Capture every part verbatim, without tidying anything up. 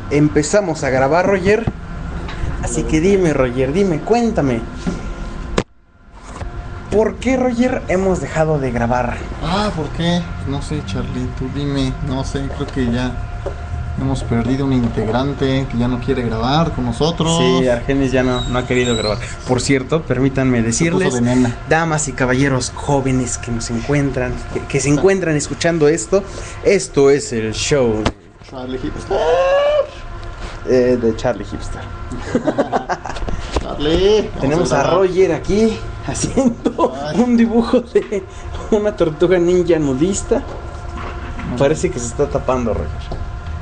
empezamos a grabar, Roger. Así que dime, Roger, dime, cuéntame. ¿Por qué, Roger, hemos dejado de grabar? Ah, ¿por qué? No sé, Charlie, tú dime. No sé, creo que ya hemos perdido un integrante que ya no quiere grabar con nosotros. Sí, Argenis ya no, no ha querido grabar. Por cierto, permítanme decirles, de nena. damas y caballeros jóvenes que nos encuentran, que, que se encuentran escuchando esto, esto es el show de Charlie Hipster. Eh, de Charlie Hipster. Charlie. Tenemos a Roger aquí haciendo Ay. un dibujo de una tortuga ninja nudista. No. Parece que se está tapando, Roger.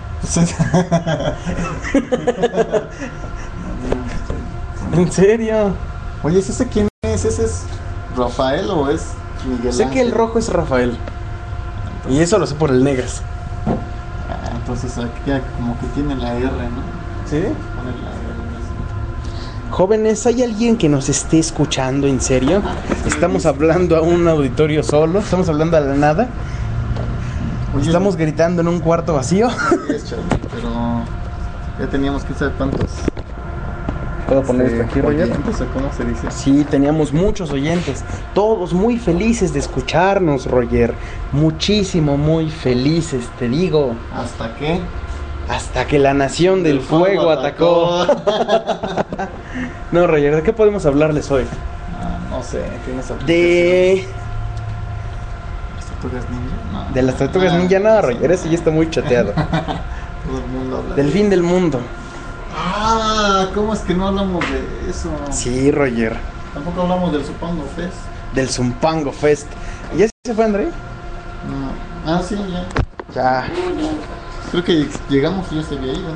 ¿En serio? Oye, ¿ese quién es? ¿Ese es Rafael o es Miguel Sé Ángel? que el rojo es Rafael. Entonces, y eso lo sé por el Negas. Ah, entonces aquí como que tiene la R, ¿no? ¿Sí? Pone la R. Jóvenes, ¿hay alguien que nos esté escuchando en serio? Estamos hablando a un auditorio solo, estamos hablando a la nada. Oye, estamos gritando en un cuarto vacío. Sí, es, Charlie, pero ya teníamos que saber cuántos. ¿Puedo poner esto aquí, Roger? ¿Oyentes o cómo se dice? Sí, teníamos muchos oyentes, todos muy felices de escucharnos, Roger. Muchísimo, muy felices, te digo. ¿Hasta qué? Hasta que la nación del fuego, fuego atacó. atacó. No, Roger, ¿de qué podemos hablarles hoy? Ah, no sé, tienes De... ¿Las tortugas ninja? No. De las tortugas ah, ninja, no, Roger, ese ya está muy chateado. Todo el mundo habla del de fin del mundo. Ah, ¿cómo es que no hablamos de eso? Sí, Roger. Tampoco hablamos del Zumpango Fest. Del Zumpango Fest. ¿Ya se fue, André? No. Ah, sí, ya. Ya. Creo que llegamos y ya se había ido.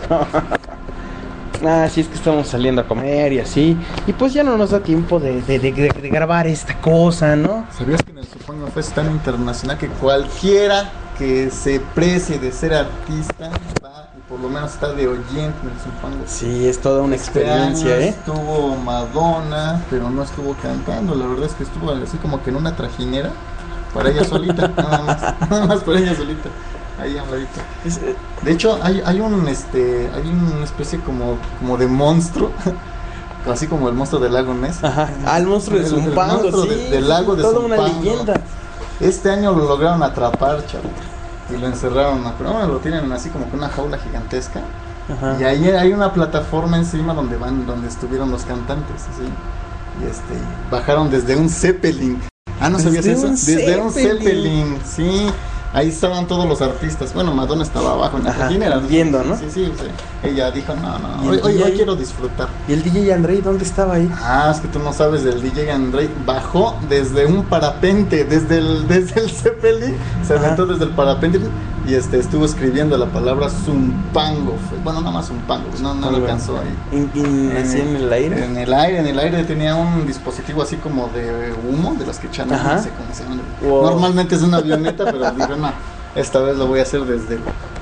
Ah, sí, es que estamos saliendo a comer y así. Y pues ya no nos da tiempo de, de, de, de, de grabar esta cosa, ¿no? ¿Sabías que en el Zumpango Fest es tan internacional que cualquiera que se precie de ser artista va y por lo menos está de oyente en el Zumpango? Sí, es toda una experiencia, este año ¿eh? Estuvo Madonna, pero no estuvo cantando. La verdad es que estuvo así como que en una trajinera para ella solita, nada más, nada más para ella solita. Ahí a un ladito. De hecho, hay, hay un este, hay una especie como, como de monstruo, así como el monstruo del lago Ness. Ajá. Ah, el monstruo de Zumpango, sí. De, del lago de toda Zumpango. Una leyenda. Este año lo lograron atrapar, chaval, y lo encerraron. Pero bueno, lo tienen así como que una jaula gigantesca. Ajá. Y ahí hay una plataforma encima donde van, donde estuvieron los cantantes, así. Y este, bajaron desde un Zeppelin. Ah, ¿no sabías eso? Desde un Zeppelin, sí. Ahí estaban todos los artistas. Bueno, Madonna estaba abajo en la trajinera viendo, ¿no? Sí, sí, sí. Ella dijo, no, no, hoy, hoy, hoy quiero disfrutar. ¿Y el D J Andrei dónde estaba ahí? Ah, es que tú no sabes del D J Andrei. Bajó desde un parapente, desde el, desde el Zeppelin. Se aventó desde el parapente y este estuvo escribiendo la palabra Zumpango. Bueno, nada más Zumpango, no, no lo alcanzó ahí. ¿En, en, ¿Así en el aire? En el aire, en el aire tenía un dispositivo así como de humo, de los que echan, no sé cómo se llama. Wow. Normalmente es una avioneta, pero digo, no, esta vez lo voy a hacer desde...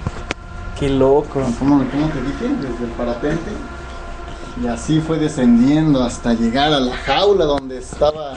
Qué loco. ¿Cómo, cómo te dije? Desde el parapente. Y así fue descendiendo hasta llegar a la jaula donde estaba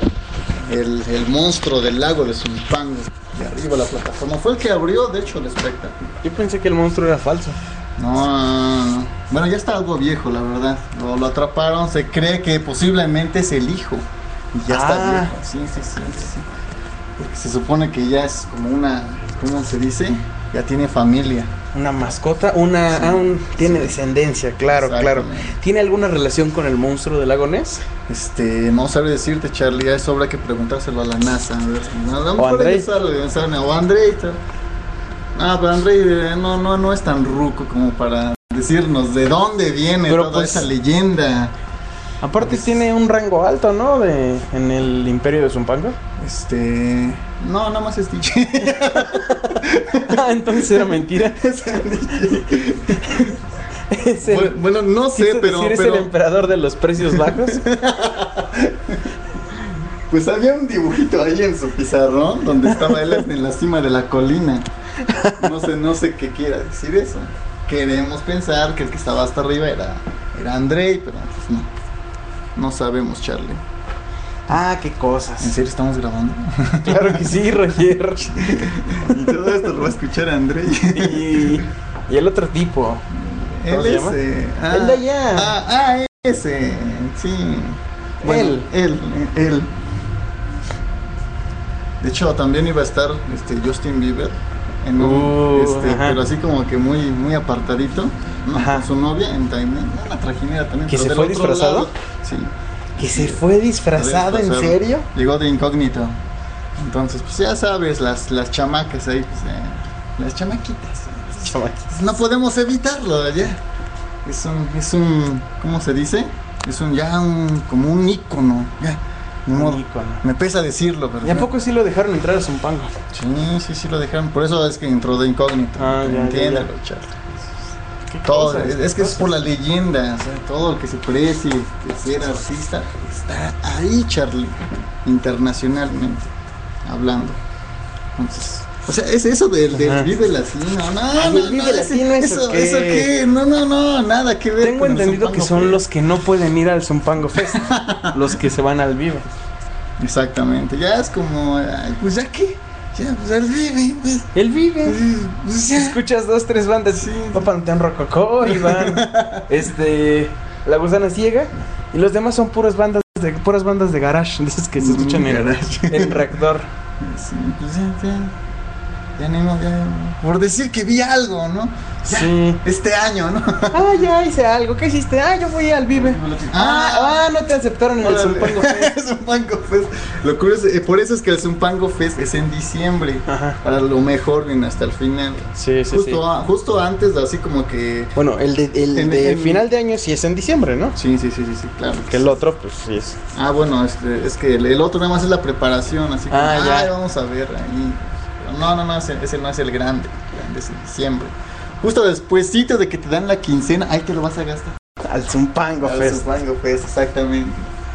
el, el monstruo del lago de Zumpango. De arriba la plataforma. Fue el que abrió, de hecho, el espectáculo. Yo pensé que el monstruo era falso. No, no, no. Bueno, ya está algo viejo, la verdad. Lo, lo atraparon. Se cree que posiblemente es el hijo. Y ya ah. está viejo. Sí, sí, sí, sí. Porque se supone que ya es como una... ¿Cómo se dice? Ya tiene familia. Una mascota, una sí, ah, un, tiene sí. descendencia, claro, claro. ¿Tiene alguna relación con el monstruo del lago Ness? Este, no sabe decirte, Charlie, a eso habrá que preguntárselo a la NASA. A ver, no, no, o Andrei. O Andrei. No, pero Andrei no, no, no es tan ruco como para decirnos de dónde viene pero toda pues, esa leyenda. Aparte pues, tiene un rango alto, ¿no? De, en el Imperio de Zumpango. Este... No, nada más es D J. Ah, entonces era mentira. Es el, bueno, bueno, no sé, pero... ¿Eres pero... el emperador de los precios bajos? Pues había un dibujito ahí en su pizarrón donde estaba él en la cima de la colina. No sé, no sé qué quiera decir eso. Queremos pensar que el que estaba hasta arriba era, era Andrei, pero pues no. No sabemos, Charlie. Ah, qué cosas. ¿En serio estamos grabando? Claro que sí, Roger. Y todo esto lo va a escuchar Andrei. Y, y el otro tipo. ¿Cómo él se es, llama? eh, ah, El de allá. Ah, ah, ese, sí. Bueno, Él. él, él. De hecho, también iba a estar este Justin Bieber en un, Uh, este, ajá. pero así como que muy, muy apartadito, ¿no? Ajá. Con su novia en Timeline, una trajinera también. ¿Que pero se del fue otro disfrazado? lado, sí. ¿Que se fue disfrazado? ¿En Disfrazado. serio? Llegó de incógnito. Entonces, pues ya sabes, las, las chamacas ahí, pues, eh, las chamaquitas. Chamaquitos. No podemos evitarlo, ya. Es un, es un, ¿cómo se dice? Es un, ya un, como un ícono, ya. Ni Un modo. ícono. Me pesa decirlo, pero. ¿Y a poco sí lo dejaron entrar a Zumpango? Sí, sí, sí lo dejaron. Por eso es que entró de incógnito. Ah, ya, Entiéndalo, ya, ya. Charlie. ¿Qué Todo, cosas, es, qué es que es cosas? por la leyenda, o sea, todo lo que se precie de ser artista está ahí, Charlie, internacionalmente hablando. Entonces, o sea, es eso del, del Ajá. Vive Latino, no, Ay, no, el Vive no, Latino, ¿eso eso, qué? eso qué, no, no, no, nada que ver. Tengo con el entendido que Zumpango son Fest. los que no pueden ir al Zumpango Fest, los que se van al Vive. Exactamente, ya es como, ay, pues ya que, ya, pues el Vive, pues, El Vive. pues ya. Escuchas dos, tres bandas. Sí. Va Panteón Rococó y van este, La Gusana Ciega. Y los demás son puras bandas de, puras bandas de garage, de esas que se escuchan Mm, en, garage. en reactor. Sí, pues ya, ya, ya ni modo, ya, por decir que vi algo, ¿no? Ya, Sí. este año, ¿no? Ah, ya hice algo. ¿Qué hiciste? Ah, yo fui al Vive. Ah, ah no te aceptaron en el Órale. Zumpango Fest. Zumpango Fest. Lo curioso, eh, por eso es que el Zumpango Fest es en diciembre. Ajá. Para lo mejor viene hasta el final. Sí, sí, justo, sí. a- justo antes, así como que. Bueno, el de, el En- de en- final de año sí es en diciembre, ¿no? Sí, sí, sí, sí, sí, claro. Que el otro, pues sí es. Ah, bueno, este, es que el, el otro nada más es la preparación, así como, Ah, ah, ya. ya. Vamos a ver ahí. Pero no, no, no, ese, ese no es el grande, el grande es en diciembre. Justo despuésito de que te dan la quincena, ahí te lo vas a gastar. Al Zumpango Al Fest. Zumpango Fest, exactamente.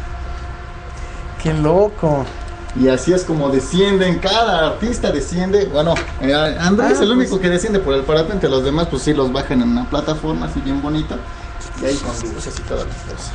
Qué loco. Y así es como descienden, cada artista desciende. Bueno, eh, Andrés Ah, es el único pues. que desciende por el parapente, los demás pues sí los bajan en una plataforma así bien bonita. Y ahí con luces y todas las cosas.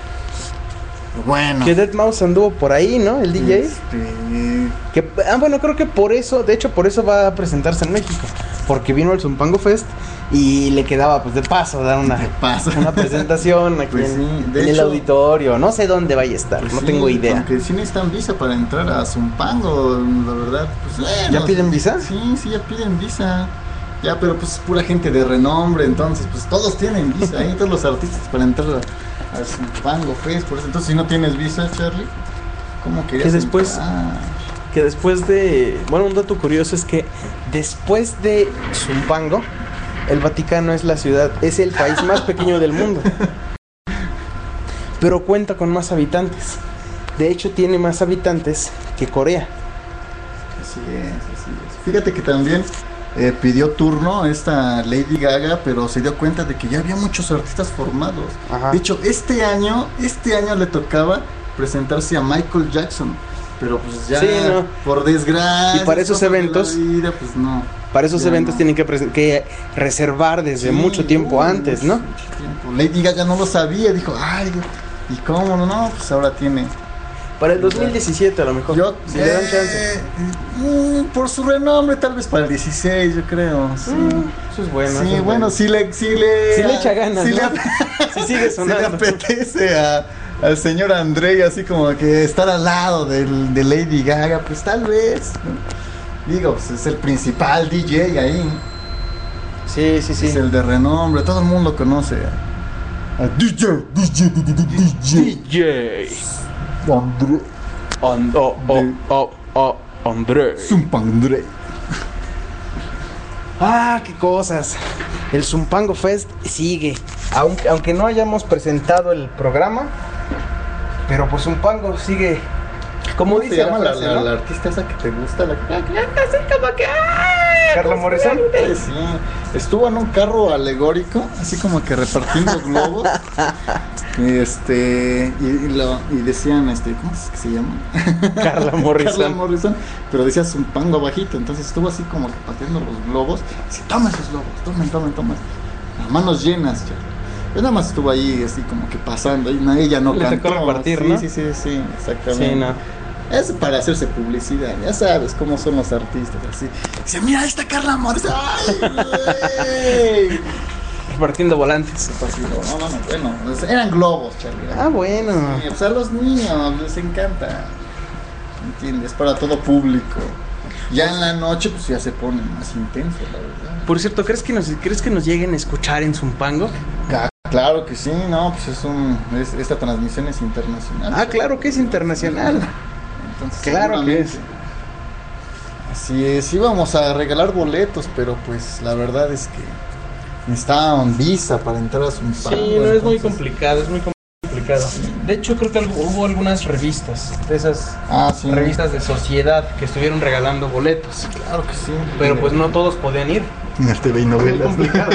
Bueno. Que deadmau cinco anduvo por ahí, ¿no? El D J. Este, Que, ah, bueno, creo que por eso, de hecho, por eso va a presentarse en México. Porque vino al Zumpango Fest y le quedaba, pues, de paso dar una, ¿Qué pasa? una presentación aquí Pues en, sí, de en el hecho- auditorio. No sé dónde vaya a estar, Pues no sí, tengo idea. Aunque sí necesitan visa para entrar a Zumpango, la verdad. Pues, bueno, ¿Ya piden visa? Sí, sí, ya piden visa. Ya, pero pues pura gente de renombre, entonces pues todos tienen visa, ahí todos los artistas para entrar a, a Zumpango Fest, por eso. Entonces si no tienes visa, Charlie, ¿cómo querías Que después- entrar? Que después de... Bueno, un dato curioso es que después de Zumpango, el Vaticano es la ciudad, es el país más pequeño del mundo. Pero cuenta con más habitantes. De hecho, tiene más habitantes que Corea. Así es, así es. Fíjate que también eh, pidió turno esta Lady Gaga, pero se dio cuenta de que ya había muchos artistas formados. Ajá. De hecho, este año, este año le tocaba presentarse a Michael Jackson, pero pues ya Sí, no. por desgracia. Y para esos cosas de la eventos- vida, pues no. Para esos Ya eventos no. tienen que, presen- que reservar desde Sí, mucho tiempo uy, antes, mucho, ¿no? mucho tiempo. Lady Gaga no lo sabía, dijo, ay, ¿y cómo no? No, pues ahora tiene. Para el dos mil diecisiete a lo mejor. Yo, si le dan chance. eh, mm, por su renombre, tal vez para el dieciséis, yo creo. Sí, Mm, eso es bueno. sí eso es bueno, sí le, sí le, Sí le echa ganas, sí ¿no? le, Sí sigue sí le sonando. apetece a, al señor André, así como que estar al lado del, de Lady Gaga, pues tal vez. ¿no? Digo, pues es el principal D J ahí. Sí, sí, sí. Es el de renombre, todo el mundo conoce a, a D J, D J, D J, D D J. André, And- oh, oh, oh, oh, André. Zumpa André. Ah, qué cosas. El Zumpango Fest sigue. Aunque, aunque no hayamos presentado el programa, pero pues Zumpango sigue. Como ¿Cómo dice se llama la la, frase, la- ¿no? la artista esa que te gusta? La, Así como que. ¡ah! Carla Morrison. Sí, estuvo en un carro alegórico, así como que repartiendo globos. Este, y, y, lo, y decían, este, ¿cómo es que se llama? Carla Morrison. Carla Morrison, pero decía Zumpango abajito, entonces estuvo así como que pateando los globos. Dice, toma esos globos, tomen, tomen, tomen. Las manos llenas, ya. Yo nada más estuvo ahí así como que pasando, y no, ella no Le cantó. tocó repartir, sí, ¿no? sí, sí, sí, exactamente. Sí, no. Es para hacerse publicidad, ya sabes cómo son los artistas, así. Dice, mira, ahí está Carla Morrison. ¡Ay, güey! Repartiendo volantes. Repartiendo, no, no, no, bueno, pues eran globos, Charlie. Ah, bueno. Sí, pues a los niños les encanta, ¿entiendes? Para todo público. Ya en la noche, pues ya se pone más intenso, la verdad. Por cierto, ¿crees que nos, ¿crees que nos lleguen a escuchar en Zumpango? Claro que sí, no, pues es un, es, esta transmisión es internacional. Ah, claro que es internacional. Entonces, claro que es. Así es, íbamos a regalar boletos, pero pues la verdad es que necesitaban visa para entrar a Zumpango. Sí, no entonces... es muy complicado, es muy complicado. De hecho, creo que hubo algunas revistas, de esas ah, sí. revistas de sociedad que estuvieron regalando boletos. Claro que sí. Pero pues no todos podían ir. En el T V y novelas. Es muy complicado.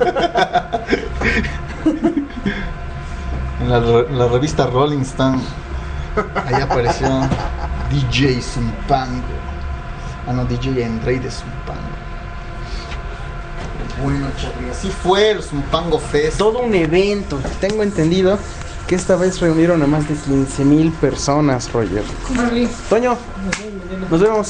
En la, en la revista Rolling Stone, ahí apareció D J Zumpango. Ah, no, D J Andrei de Zumpango. Bueno, Charlie, así fue el Zumpango Fest. Todo un evento. Tengo entendido que esta vez reunieron a más de quince mil personas, Roger. Toño, nos vemos.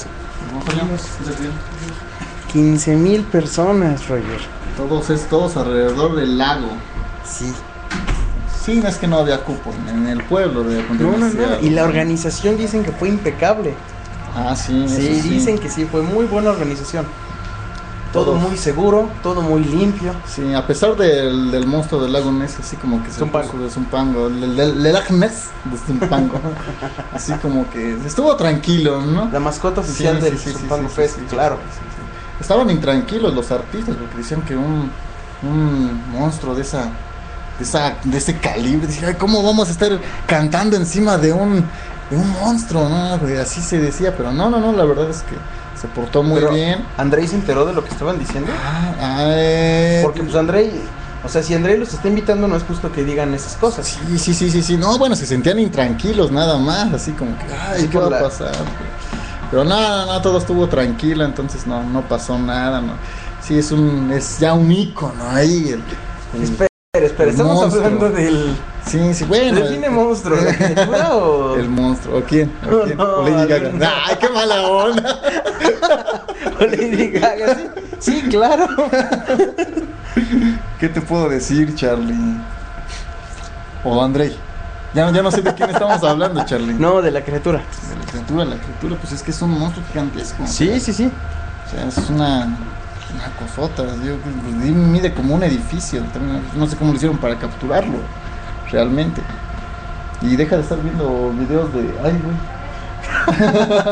quince mil personas, Roger. Todos es todos alrededor del lago. Sí. Sí, no es que no había cupo en el pueblo de no, no, no. Y la organización dicen que fue impecable. Ah, sí. Sí, sí, dicen que sí, fue muy buena organización. Todo todos. Muy seguro, todo muy limpio. Sí, a pesar del, del monstruo del lago Ness, así como que se Zumpango. puso de Zumpango, el del lago Ness de Zumpango. Así como que estuvo tranquilo, ¿no? La mascota oficial sí, del sí, sí, Zumpango sí, sí, Fest, sí, sí, claro. Sí, sí. Estaban intranquilos los artistas porque decían que un, un monstruo de esa, de esa, de ese calibre, decían, ¿cómo vamos a estar cantando encima de un, de un monstruo? No, pues así se decía, pero no, no, no, la verdad es que se portó muy pero bien. ¿Andrei se enteró de lo que estaban diciendo? Ah, eh, porque pues Andrei, o sea, si Andrei los está invitando no es justo que digan esas cosas. Sí, sí, sí, sí, sí, no, bueno, se sentían intranquilos nada más, así como que, ay, sí, ¿qué va la... a pasar? Pero nada, no, no, todo estuvo tranquilo, entonces no, no pasó nada, no. Sí, es un, es ya un ícono ahí. El, el, espera, espera, estamos monstruo. hablando del... Sí, sí, bueno. ¿Define monstruo? ¿La criatura o...? El monstruo, ¿o quién? ¿O quién? No, ¿O Lady Gaga? No, ¡ay, qué mala onda! ¿O Lady Gaga? Sí, sí, claro. ¿Qué te puedo decir, Charlie? O Andrei. Ya, ya no sé de quién estamos hablando, Charlie. No, de la criatura. De la criatura, la criatura, pues es que es un monstruo gigantesco. Sí, ¿verdad? sí, sí. O sea, es una, una cosota. Yo, pues, mide como un edificio. No sé cómo lo hicieron para capturarlo, realmente. Y deja de estar viendo videos de... ¡Ay, güey!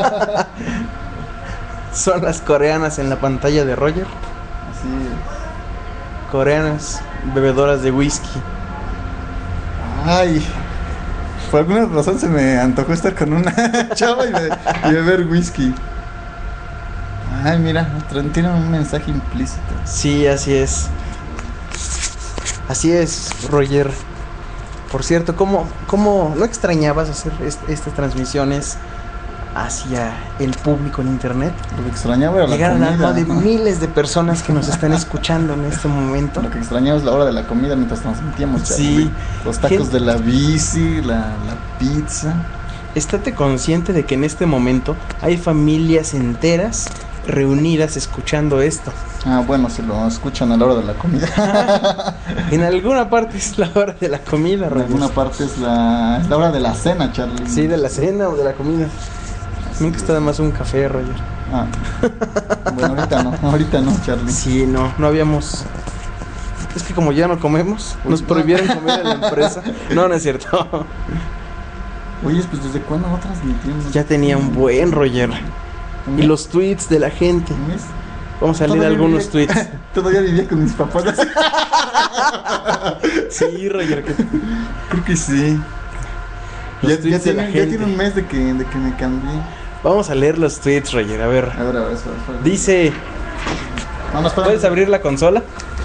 Son las coreanas en la pantalla de Roger. Así es. Coreanas, bebedoras de whisky. ¡Ay! Por alguna razón se me antojó estar con una chava y, be- y beber whisky. Ay, mira, tiene un mensaje implícito. Sí, así es. Así es, Roger. Por cierto, ¿cómo, cómo no extrañabas hacer est- estas transmisiones hacia el público en internet? Lo que extrañaba era llegar la comida. Llegar al alma de miles de personas que nos están escuchando en este momento. Lo que extrañaba es la hora de la comida mientras transmitíamos. Sí. Los tacos de la bici, la, la pizza. Estate consciente de que en este momento hay familias enteras reunidas escuchando esto. Ah, bueno, se lo escuchan a la hora de la comida. En alguna parte es la hora de la comida, En alguna parte es la, es la hora de la cena, Charlie. Sí, de la cena o de la comida. Nunca está de más un café, Roger. Ah. Bueno, ahorita no, ahorita no, Charlie. Sí, no, no habíamos... Es que como ya no comemos, nos prohibieron comer en la empresa. No, no es cierto. Oye, pues ¿desde cuándo no transmitimos? Ya tenía un buen, Roger. Y los tweets de la gente. ¿Mes? Vamos a leer algunos vivía, tweets. Todavía vivía con mis papás. Sí, Roger. Que... Creo que sí. Ya, ya, tiene, ya tiene un mes de que, de que me cambié. Vamos a leer los tweets, Roger. A ver. A ver, a ver, eso, eso, dice... No, no, ¿puedes abrir la consola?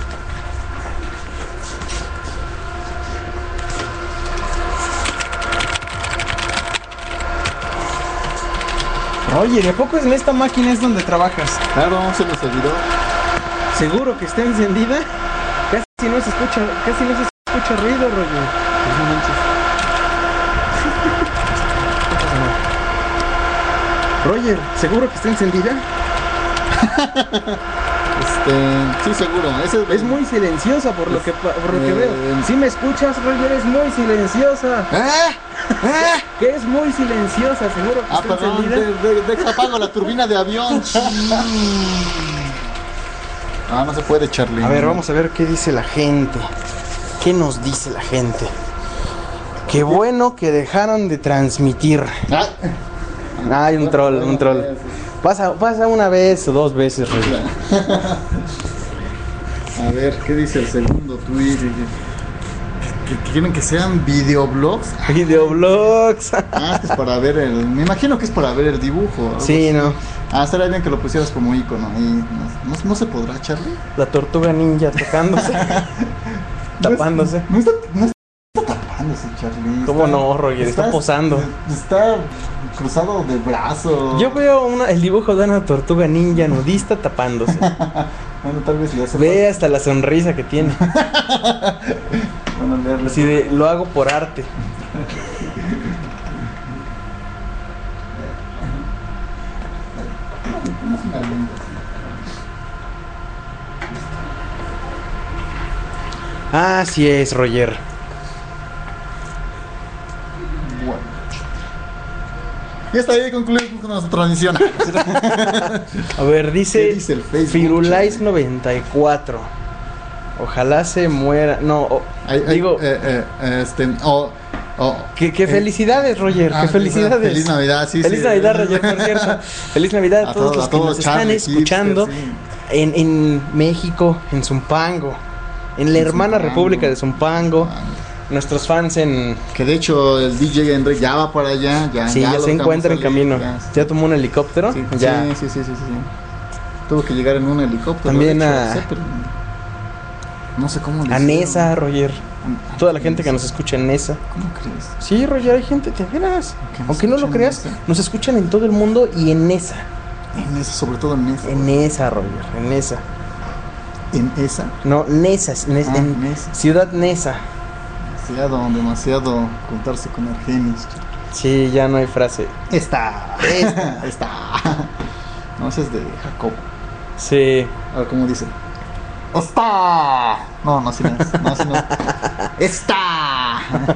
Oye, ¿de a poco en esta máquina es donde trabajas? Claro, se los olvidó. ¿Seguro que está encendida? Casi no se escucha, casi no se escucha ruido, Roger. No manches. Roger, ¿seguro que está encendida? Este, sí, seguro. Ese Es muy silenciosa por lo que, por lo que Eh, veo. Si me escuchas, Roger, es muy silenciosa. ¿Eh? ¿Eh? Que es muy silenciosa, seguro que Ah, está perdón, encendida. de, de, de, apago la turbina de avión. Ah, no se puede, Charlie. A ver, vamos a ver qué dice la gente. ¿Qué nos dice la gente? Qué bueno que dejaron de transmitir. Ah. Ah, hay un troll, un troll. Pasa, pasa una vez o dos veces, Roger. A ver, ¿qué dice el segundo tweet? ¿Que, que quieren que sean videoblogs? Videoblogs. Ah, es que es para ver el... Me imagino que es para ver el dibujo. algo Sí, así. no. Ah, estaría bien que lo pusieras como icono. Ahí. ¿No, no, no se podrá, Charlie? La tortuga ninja tocándose. Tapándose. No está, no está tapándose, Charlie. ¿Cómo Está- no, Roger? Está posando. Está cruzado de brazos. Yo veo una, el dibujo de una tortuga ninja nudista tapándose. Bueno, tal vez le hace Ve hasta la sonrisa que tiene. falta- Bueno, leerle. Así de, lo hago por arte. Así es, Roger. Bueno. Y hasta ahí concluimos con nuestra transmisión. A ver, dice, ¿Qué dice el Facebook, Firulais noventa y cuatro. Ojalá se muera. No, o- Ay, ay, digo, eh, eh, eh, este, oh, oh, que, que eh, felicidades, Roger. ah, que felicidades. Feliz Navidad, sí, Feliz sí. Navidad, Roger, por cierto. Feliz Navidad a, A todos todos- los a que todos nos los están Charlie, escuchando hipsters, sí. en, en México, en Zumpango, en la En hermana Zumpango. República de Zumpango. Nuestros fans en... Que de hecho el D J Enrique ya va para allá. Ya, Sí, ya, lo se dejamos encuentra en salir, camino. Ya, Ya tomó un helicóptero. sí, ya. sí, sí, sí, sí, sí, sí. Tuvo que llegar en un helicóptero. También de hecho, a- Zeppelin. No sé cómo le A hicieron. Nesa, Roger. A- a- Toda la gente que nos escucha en Nesa. ¿Cómo crees? Sí, Roger, hay gente, te veras. Que nos Aunque no lo escuchan en creas, Nesa. nos escuchan en todo el mundo y en Nesa. En esa, sobre todo en esa. En Nesa, Roger, en Nesa. En esa. No, Nesa, Nesa, Ah, en Nesa. Ciudad Nesa. Demasiado, demasiado contarse con Argenis. Sí, ya no hay frase. Está. Esta. Está. No, ese es de Jacob. Sí. A ver cómo dice. ¡Está! No, no, así no es. No, así no. ¡Está!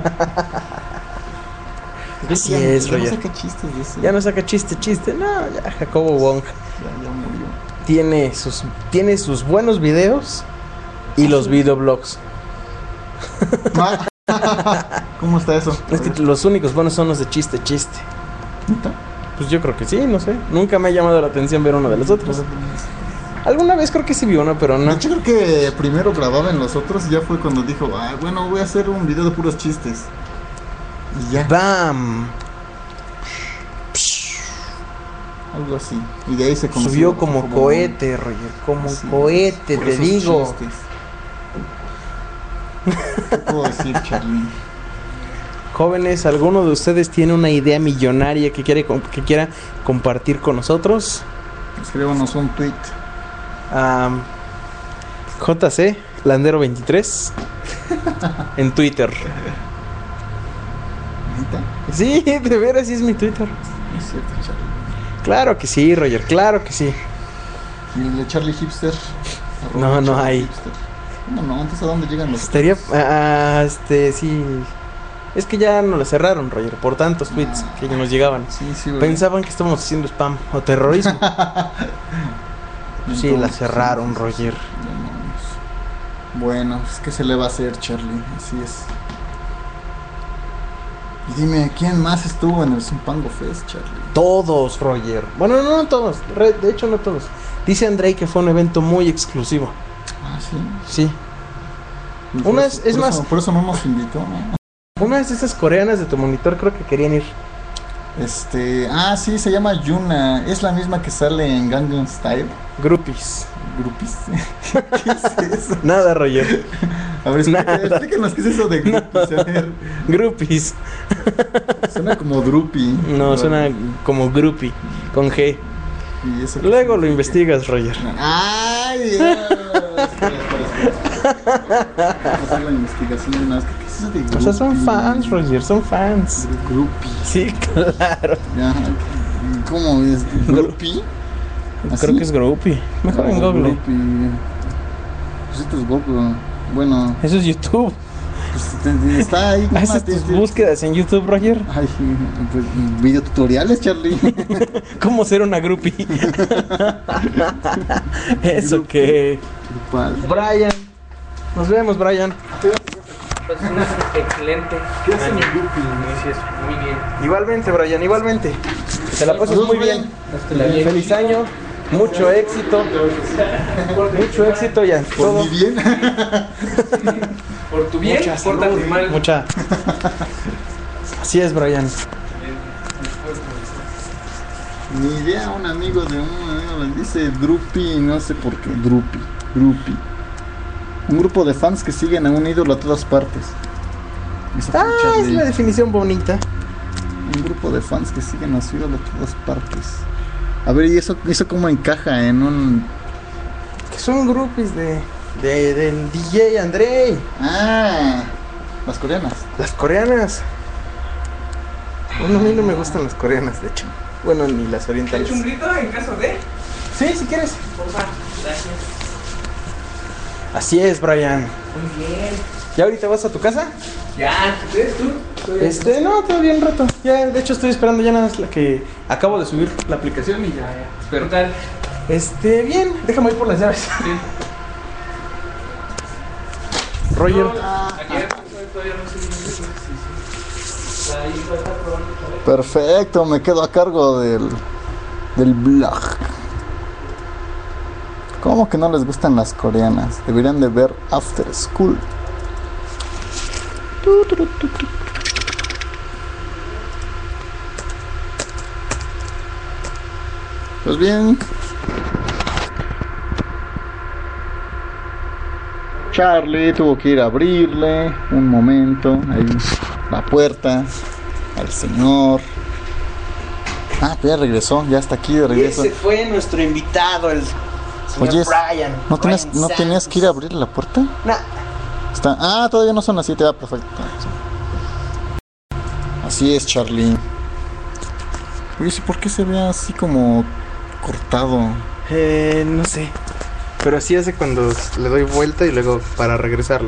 Así Ya- es, ya no Roger. saca chistes de eso. Ya no saca chiste, chiste. No, ya Jacobo Wong Ya, ya murió. tiene sus, tiene sus buenos videos y los videoblogs. Ah, ¿Cómo está eso? Es que los únicos buenos son los de chiste, chiste. ¿Neta? Pues yo creo que sí, no sé. Nunca me ha llamado la atención ver uno de los otros. Alguna vez creo que sí vi uno, pero no. Yo creo que primero grababa en los otros y ya fue cuando dijo, ah, bueno, voy a hacer un video de puros chistes. Y ya, ¡Bam! algo así. Y de ahí se conoció. Subió como cohete, Roger. Como Sí, cohete, por te esos digo. chistes. ¿Qué puedo decir, Charlie? Jóvenes, ¿alguno de ustedes tiene una idea millonaria que quiere com- que quiera compartir con nosotros? Escríbanos un tweet. Um, J C Landero veintitrés en Twitter. ¿Neta? Sí, de veras, sí es mi Twitter. No es cierto, Charlie. Claro que sí, Roger, claro que sí. ¿Y el de Charlie Hipster? No, Arroba no Charlie hay. Hipster. ¿Cómo no? Entonces, ¿a dónde llegan los Estaría, ah, este, sí. Es que ya nos lo cerraron, Roger, por tantos tweets que nos llegaban. Sí, sí, güey. Pensaban que estábamos haciendo spam o terrorismo. Sí, la Entonces, cerraron, sí, sí, Roger. sí, demonios. Bueno, pues ¿qué se le va a hacer, Charlie? Así es. Y dime, ¿quién más estuvo en el Zumpango Fest, Charlie? Todos, Roger. Bueno, no, no todos. Re- De hecho, no todos. Dice Andrei que fue un evento muy exclusivo. Ah, sí. Sí. Y por Una eso- es- es por más- eso- por eso no nos invitó, ¿no? Unas de esas coreanas de tu monitor creo que querían ir. Este. Ah, sí, se llama Yuna. Es la misma que sale en Gangnam Style. Groupies. Grupis. ¿Qué es eso? Nada, Roger. A ver, explíca- Nada. explícanos qué es eso de grupis. A ver. Groupies. Suena como drupi. No, suena como groupie. Con G. Y eso qué Luego lo significa. investigas, Roger. ¡Ay, Dios! Espera, espera, espera. Vamos a hacer la investigación de una vez. ¿Qué es eso de O sea, son groupie? fans, Roger, son fans. Groupie. Sí, claro. Ya. ¿Cómo es? ¿Groupie? ¿Ah, Creo sí? que es groupie. Mejor en Google. Groupie. Pues esto es Google. Bueno, Eso es YouTube. pues te- está ahí. con ¿Haces una- tus te- búsquedas en YouTube, Roger? Ay, pues videotutoriales, Charlie. ¿Cómo ser una groupie? Eso que... Grupal. Brian. Nos vemos, Brian. Pues un excelente. ¿Qué hacen año. en groupie? Inicias muy bien. Igualmente, Brian, igualmente. Que te la pases Nos muy vemos, bien. Hasta la bien. Feliz año. Mucho éxito. Mucho éxito ya. Por Todo. mi bien. Por tu bien, Mucha pórtate salud, mal. Mucha. Así es, Brian. Ni idea, un amigo de un amigo me dice Drupi, no sé por qué. Drupi, Drupi. Un grupo de fans que siguen a un ídolo a todas partes. Esa fue Ah, es Charlie. la definición bonita. Un grupo de fans que siguen a su ídolo a todas partes. A ver, ¿y eso, eso cómo encaja en un...? Que son groupies de, de del D J Andrei. Ah, las coreanas. Las coreanas. Bueno, a mí no me gustan las coreanas, de hecho. Bueno, ni las ¿Te he orientales. hecho un grito en caso de? Sí, si quieres. Porfa, gracias. Así es, Brian. Muy bien. ¿Ya ahorita vas a tu casa? Ya, ¿qué crees tú? Estoy- Este, no, todavía un rato. Ya, de hecho, estoy esperando ya nada más la que acabo de subir la aplicación y ya, ya. Pero tal. Este, bien, déjame ir por las llaves. Roger. Ayer todavía no sé si la hija está probando otra vez. Perfecto, me quedo a cargo del, del blog. ¿Cómo que no les gustan las coreanas? Deberían de ver After School. Tu, tu, tu, tu, tu. Pues bien. Charlie tuvo que ir a abrirle un momento ahí la puerta al señor. Ah, pues ya regresó, ya está aquí de Y regreso. ese fue nuestro invitado, el señor Oye, Brian. ¿no tenías, Brian ¿no tenías Santos. que ir a abrir la puerta? Nah. Está, ah, todavía no son las siete, ah, perfecto. Así es, Charlie. Oye, ¿sí ¿por qué se ve así como cortado? Eh, no sé. Pero así hace cuando le doy vuelta y luego para regresarle.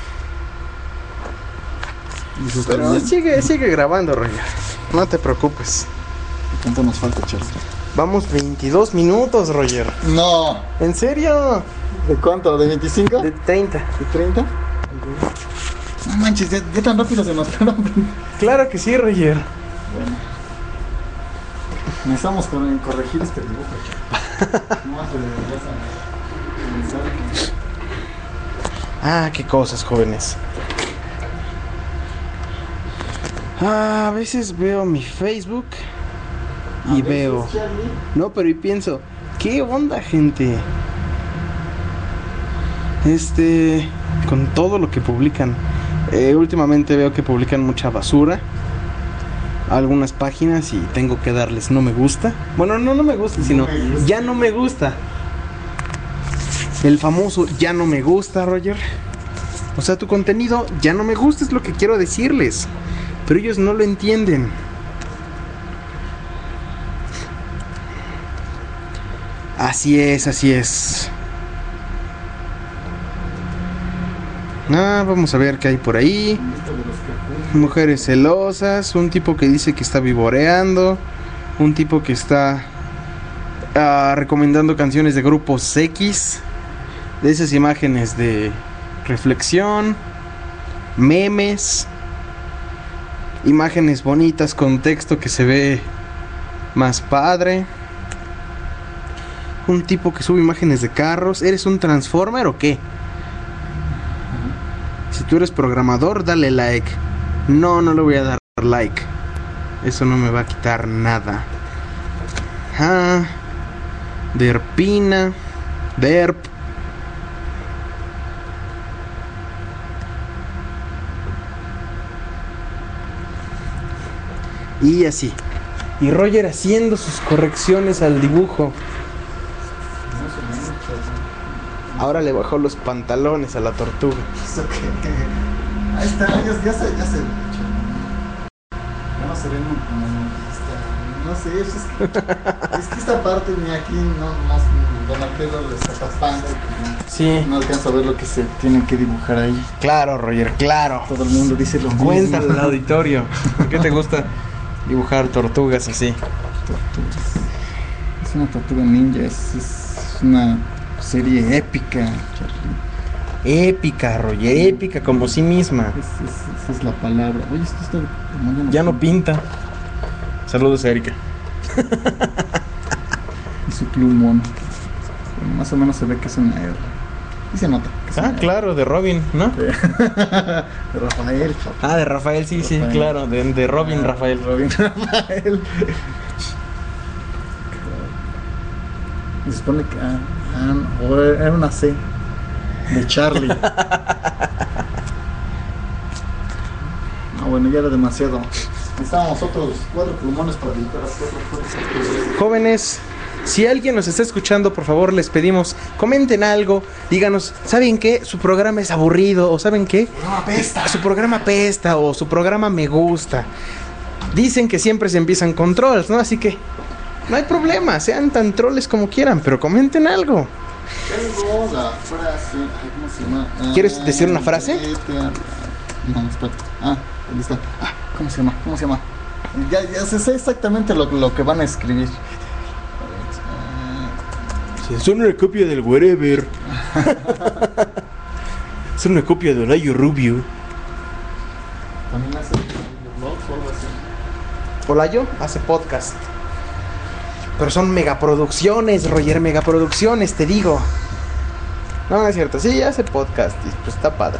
¿Y eso está Pero bien? sigue, sigue grabando, Roger. No te preocupes. ¿Cuánto nos falta, Charlie? Vamos veintidós minutos, Roger. No. ¿En serio? ¿De cuánto? ¿De veinticinco? De treinta. ¿De treinta? No manches, ya, ya tan rápido se nos fueron. Claro que sí, Roger. Bueno. Necesitamos cor- corregir este dibujo, Charlie. No hace de Ah, qué cosas, jóvenes. Ah, a veces veo mi Facebook y veo. No, pero y pienso, ¿qué onda, gente? Este, con todo lo que publican. Eh, últimamente veo que publican mucha basura. Algunas páginas y tengo que darles no me gusta. Bueno, no no me gusta, sino me gusta. ya no me gusta. El famoso ya no me gusta, Roger. O sea, tu contenido ya no me gusta, es lo que quiero decirles. Pero ellos no lo entienden. Así es, así es. Ah, vamos a ver qué hay por ahí. Mujeres celosas, un tipo que dice que está vivoreando, un tipo que está ah, recomendando canciones de grupos X, de esas imágenes de reflexión, memes, imágenes bonitas con texto que se ve más padre, un tipo que sube imágenes de carros. ¿Eres un transformer o qué? Si tú eres programador, dale like. No, no le voy a dar like. Eso no me va a quitar nada. Ah, Derpina, Derp. Y así. Y Roger haciendo sus correcciones al dibujo. Ahora le bajó los pantalones a la tortuga. Ahí está, ya, ya se, ya se. Ya no se ven como No sé, es que, es que esta parte ni aquí no, no, Don Alfredo le está tapando. Sí. No alcanzo a ver lo que se tiene que dibujar ahí. Claro, Roger, claro. Todo el mundo dice lo mismo. Cuéntale al auditorio. ¿Por qué te gusta dibujar tortugas así? Tortugas. Es una tortuga ninja, es, es una serie épica, Charlie. Épica, Roger, épica como sí misma. Es, es, esa es la palabra. Oye, esto está... No, ya no pinta. Saludos a Erika. Y su plumón. Bueno, más o menos se ve que es una R. Y se nota. Que Ah, claro, de Robin, ¿no? de, de Rafael. Charlie. Ah, de Rafael, sí, Rafael. sí, claro. De, de Robin, Ah, Rafael. Robin Rafael. Se supone que ah, ah, o era una C de Charlie. No, bueno, ya era demasiado. Necesitábamos otros cuatro plumones para dibujar las cuatro fotos. Jóvenes, si alguien nos está escuchando, por favor, les pedimos, comenten algo, díganos, ¿saben qué? Su programa es aburrido, o ¿saben qué? No, apesta. Su programa apesta, o su programa me gusta. Dicen que siempre se empiezan con trolls, ¿no? Así que no hay problema, sean tan troles como quieran, pero comenten algo. Tengo la frase. Ay, ¿cómo se llama? Ah, ¿Quieres decir una frase? Este, no, espera. Ah, ¿dónde está? Ah, ¿cómo se llama? ¿Cómo se llama? Ya, ya sé exactamente lo, lo que van a escribir. Es una copia del wherever. Es una copia del Ayo Rubio. También hace vlogs o algo así. Olayo hace podcast. Pero son megaproducciones, Roger, megaproducciones, te digo. No, no es cierto, sí, hace podcast y pues está padre.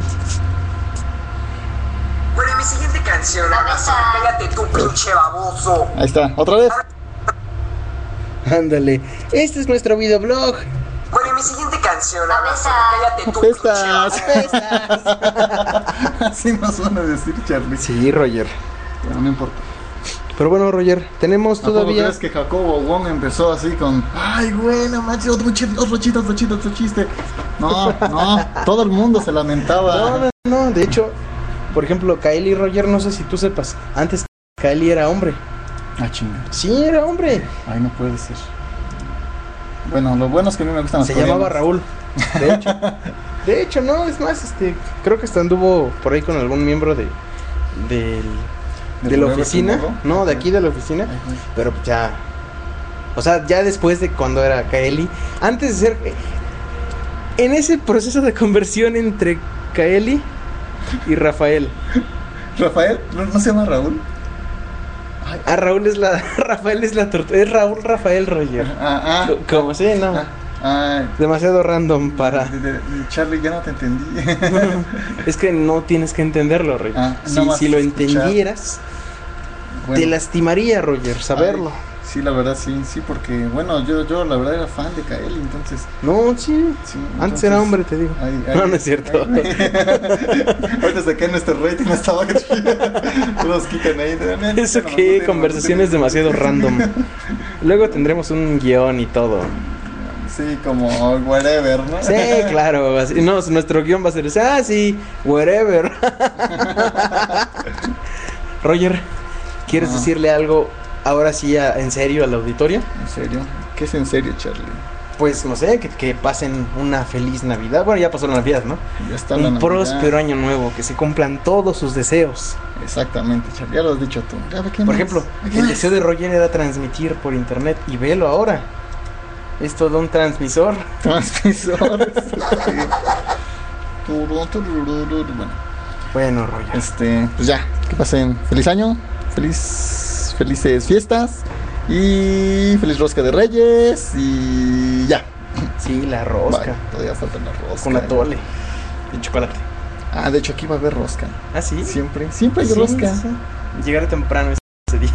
Bueno, y mi siguiente canción, ahora sí, cállate tú, pinche baboso. Ahí está, otra vez. Ándale, este es nuestro videoblog. Bueno, y mi siguiente canción, ahora sí, cállate tú, Apestas. pinche baboso. Así nos van a decir, Charlie. Sí, Roger. Pero no importa. Pero bueno, Roger, tenemos ¿A poco todavía... crees que Jacobo Wong empezó así con ay, güey, no manches, otro chiste, otro chiste, otro chiste, otro chiste? No, no, todo el mundo se lamentaba. No, no, no, de hecho, por ejemplo, Kaeli, Roger, no sé si tú sepas, antes Kaeli era hombre. Ah, chinga. Sí, era hombre. Ay, no puede ser. Bueno, lo bueno es que a mí me gustan los Se coreanos. llamaba Raúl. De hecho, de hecho, no, es más, este, creo que hasta anduvo por ahí con algún miembro de, del, ¿De de la Forever oficina, Tomorrow? no, de aquí de la oficina, Ay, güey. pero pues ya, o sea, ya después de cuando era Kaeli, antes de ser, en ese proceso de conversión entre Kaeli y Rafael. Rafael, ¿no, no se llama Raúl? Ay, Ah, Raúl es la, Rafael es la tortuga, es Raúl Rafael Roger. ah, ah, Co- Como sí, no, ah, ay, demasiado random para, de- de- de- Charlie, ya no te entendí. es que no tienes que entenderlo, Roger. Ah, si, nada más si lo escuchar. entendieras, Bueno. te lastimaría, Roger, saberlo. Ay, sí, la verdad, sí, sí, porque, bueno, yo, yo la verdad era fan de Kaeli, entonces, No, sí. sí. Antes entonces- era hombre, te digo. Ay, ay, No, no es cierto. ay. Ahorita se cae nuestro rating hasta abajo. Los quitan ahí. Eso qué, conversaciones demasiado random. Luego tendremos un guión y todo. Sí, como whatever, ¿no? Sí, claro. así- no, nuestro guión va a ser ese, ah, sí, wherever. Roger, ¿quieres Ah. decirle algo ahora sí a- en serio al auditorio? ¿En serio? ¿Qué es en serio, Charlie? Pues no sé, que, que pasen una feliz Navidad. Bueno, ya pasó la Navidad, ¿no? Ya está la Un Navidad. próspero año nuevo, que se cumplan todos sus deseos. Exactamente, Charlie, ya lo has dicho tú. Ya, ¿qué Por más? ejemplo, ¿Qué el más? deseo de Roger era transmitir por internet y velo ahora. Es todo un transmisor. Transmisores. Turun, turururu. Bueno, Bueno, Roger. este, pues ya, que pasen feliz año, feliz, felices fiestas y feliz rosca de Reyes y ya. Sí, la rosca. Vale, todavía falta la rosca. Con atole de chocolate. Ah, de hecho aquí va a haber rosca. ¿Ah, sí? Siempre, siempre hay Sí, rosca. sí. Llegar temprano ese día.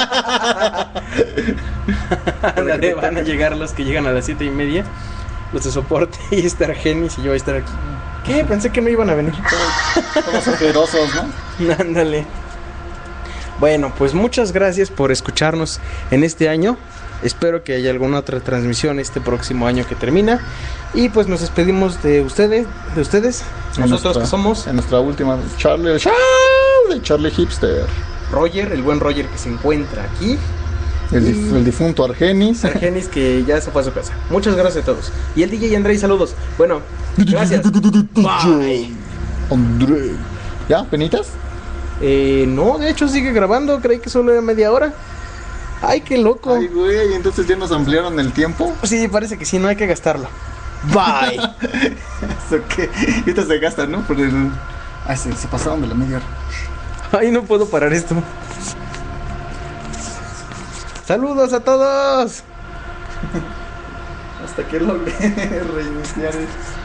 Ándale, van a llegar los que llegan a las siete y media. Los de soporte y estar Genis y yo voy a estar aquí. ¿Qué? Pensé que no iban a venir. Todos ojerosos, ¿no? Ándale. Bueno, pues muchas gracias por escucharnos en este año. Espero que haya alguna otra transmisión este próximo año que termina. Y pues nos despedimos de ustedes, de ustedes, En nosotros nuestra- que somos en nuestra última Charlie, Charlie, Charlie Hipster. Roger, el buen Roger que se encuentra aquí. El, dif el difunto Argenis. Argenis, que ya se fue a su casa. Muchas gracias a todos. Y el D J Andrei, saludos. Bueno, gracias. Bye. André. ¿Ya? ¿Penitas? Eh, no, de hecho sigue grabando. Creí que solo era media hora. Ay, qué loco. Ay, güey, entonces ya nos ampliaron el tiempo. Sí, parece que sí, no hay que gastarlo. Bye. ¿Eso qué? Ahorita se gasta, ¿no? Por el... Ay, se, se pasaron de la media hora. Ay, no puedo parar esto. Saludos a todos. Hasta que logré reiniciar esto.